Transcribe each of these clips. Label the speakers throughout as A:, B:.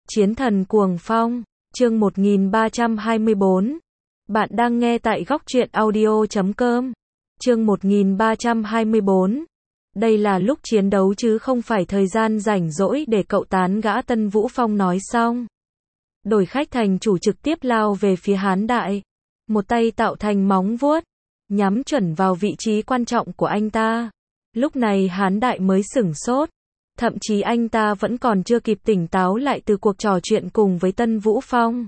A: Chiến thần cuồng phong, chương 1324. Bạn đang nghe tại góc truyện audio.com. Chương 1324. Đây là lúc chiến đấu chứ không phải thời gian rảnh rỗi để cậu tán gã. Tân Vũ Phong nói xong, đổi khách thành chủ trực tiếp lao về phía Hán Đại. Một tay tạo thành móng vuốt, nhắm chuẩn vào vị trí quan trọng của anh ta. Lúc này Hán Đại mới sửng sốt. Thậm chí anh ta vẫn còn chưa kịp tỉnh táo lại từ cuộc trò chuyện cùng với Tân Vũ Phong,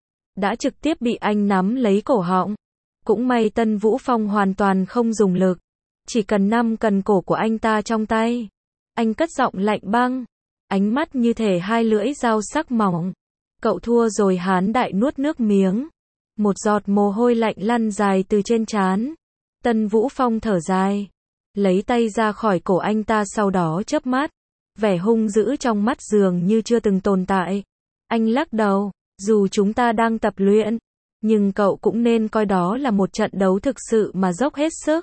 A: đã trực tiếp bị anh nắm lấy cổ họng. Cũng may Tân Vũ Phong hoàn toàn không dùng lực, chỉ cần nắm cần cổ của anh ta trong tay. Anh cất giọng lạnh băng, ánh mắt như thể hai lưỡi dao sắc mỏng. Cậu thua rồi. Hán Đại nuốt nước miếng, một giọt mồ hôi lạnh lăn dài từ trên trán. Tân Vũ Phong thở dài, lấy tay ra khỏi cổ anh ta, sau đó chớp mắt. Vẻ hung dữ trong mắt dường như chưa từng tồn tại. Anh lắc đầu, dù chúng ta đang tập luyện, nhưng cậu cũng nên coi đó là một trận đấu thực sự mà dốc hết sức.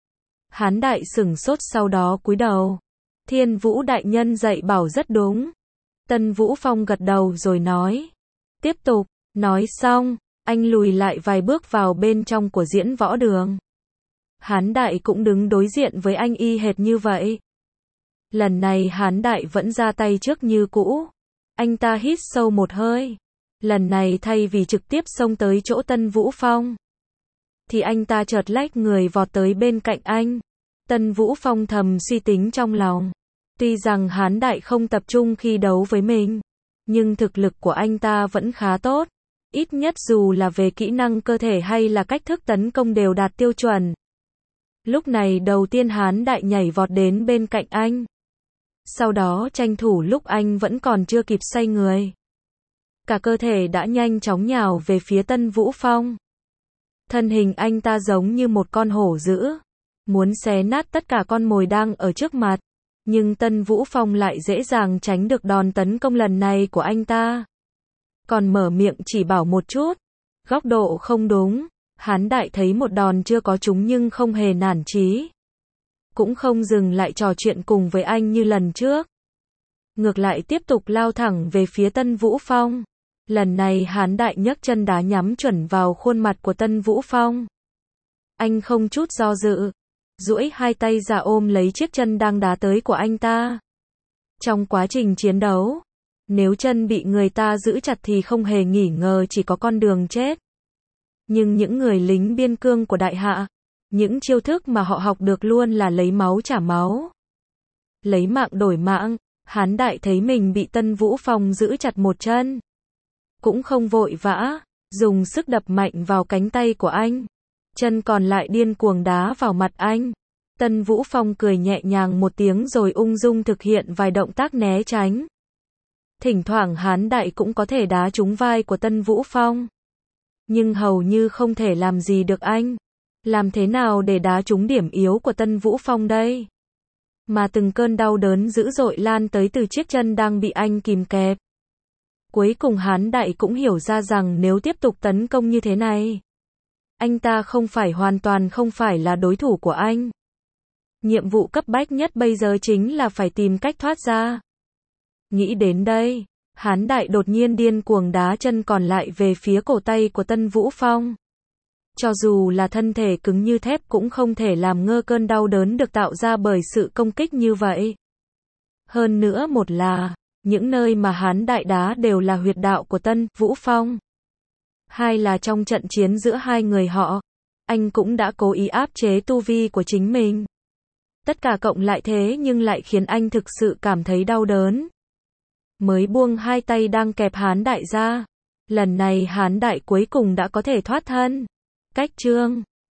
A: Hán Đại sửng sốt, sau đó cúi đầu. Thiên Vũ đại nhân dạy bảo rất đúng. Tân Vũ Phong gật đầu rồi nói, tiếp tục. Nói xong, anh lùi lại vài bước vào bên trong của diễn võ đường. Hán Đại cũng đứng đối diện với anh y hệt như vậy. Lần này Hán Đại vẫn ra tay trước như cũ. Anh ta hít sâu một hơi. Lần này thay vì trực tiếp xông tới chỗ Tân Vũ Phong, thì anh ta chợt lách người vọt tới bên cạnh anh. Tân Vũ Phong thầm suy tính trong lòng. Tuy rằng Hán Đại không tập trung khi đấu với mình, nhưng thực lực của anh ta vẫn khá tốt. Ít nhất dù là về kỹ năng cơ thể hay là cách thức tấn công đều đạt tiêu chuẩn. Lúc này đầu tiên Hán Đại nhảy vọt đến bên cạnh anh. Sau đó tranh thủ lúc anh vẫn còn chưa kịp xoay người, cả cơ thể đã nhanh chóng nhào về phía Tân Vũ Phong. Thân hình anh ta giống như một con hổ dữ, muốn xé nát tất cả con mồi đang ở trước mặt. Nhưng Tân Vũ Phong lại dễ dàng tránh được đòn tấn công lần này của anh ta. Còn mở miệng chỉ bảo một chút, góc độ không đúng. Hán Đại thấy một đòn chưa có trúng nhưng không hề nản chí, cũng không dừng lại trò chuyện cùng với anh như lần trước. Ngược lại tiếp tục lao thẳng về phía Tân Vũ Phong. Lần này Hán Đại nhấc chân đá nhắm chuẩn vào khuôn mặt của Tân Vũ Phong. Anh không chút do dự, duỗi hai tay ra ôm lấy chiếc chân đang đá tới của anh ta. Trong quá trình chiến đấu, nếu chân bị người ta giữ chặt thì không hề nghi ngờ chỉ có con đường chết. Nhưng những người lính biên cương của Đại Hạ, những chiêu thức mà họ học được luôn là lấy máu trả máu, lấy mạng đổi mạng. Hán Đại thấy mình bị Tân Vũ Phong giữ chặt một chân, cũng không vội vã, dùng sức đập mạnh vào cánh tay của anh. Chân còn lại điên cuồng đá vào mặt anh. Tân Vũ Phong cười nhẹ nhàng một tiếng rồi ung dung thực hiện vài động tác né tránh. Thỉnh thoảng Hán Đại cũng có thể đá trúng vai của Tân Vũ Phong, nhưng hầu như không thể làm gì được anh. Làm thế nào để đá trúng điểm yếu của Tân Vũ Phong đây? Mà từng cơn đau đớn dữ dội lan tới từ chiếc chân đang bị anh kìm kẹp. Cuối cùng Hán Đại cũng hiểu ra rằng nếu tiếp tục tấn công như thế này, anh ta hoàn toàn không phải là đối thủ của anh. Nhiệm vụ cấp bách nhất bây giờ chính là phải tìm cách thoát ra. Nghĩ đến đây, Hán Đại đột nhiên điên cuồng đá chân còn lại về phía cổ tay của Tân Vũ Phong. Cho dù là thân thể cứng như thép cũng không thể làm ngơ cơn đau đớn được tạo ra bởi sự công kích như vậy. Hơn nữa, một là những nơi mà Hán Đại đá đều là huyệt đạo của Tân Vũ Phong. Hai là trong trận chiến giữa hai người họ, anh cũng đã cố ý áp chế tu vi của chính mình. Tất cả cộng lại thế nhưng lại khiến anh thực sự cảm thấy đau đớn. Mới buông hai tay đang kẹp Hán Đại ra. Lần này Hán Đại cuối cùng đã có thể thoát thân. Cách chương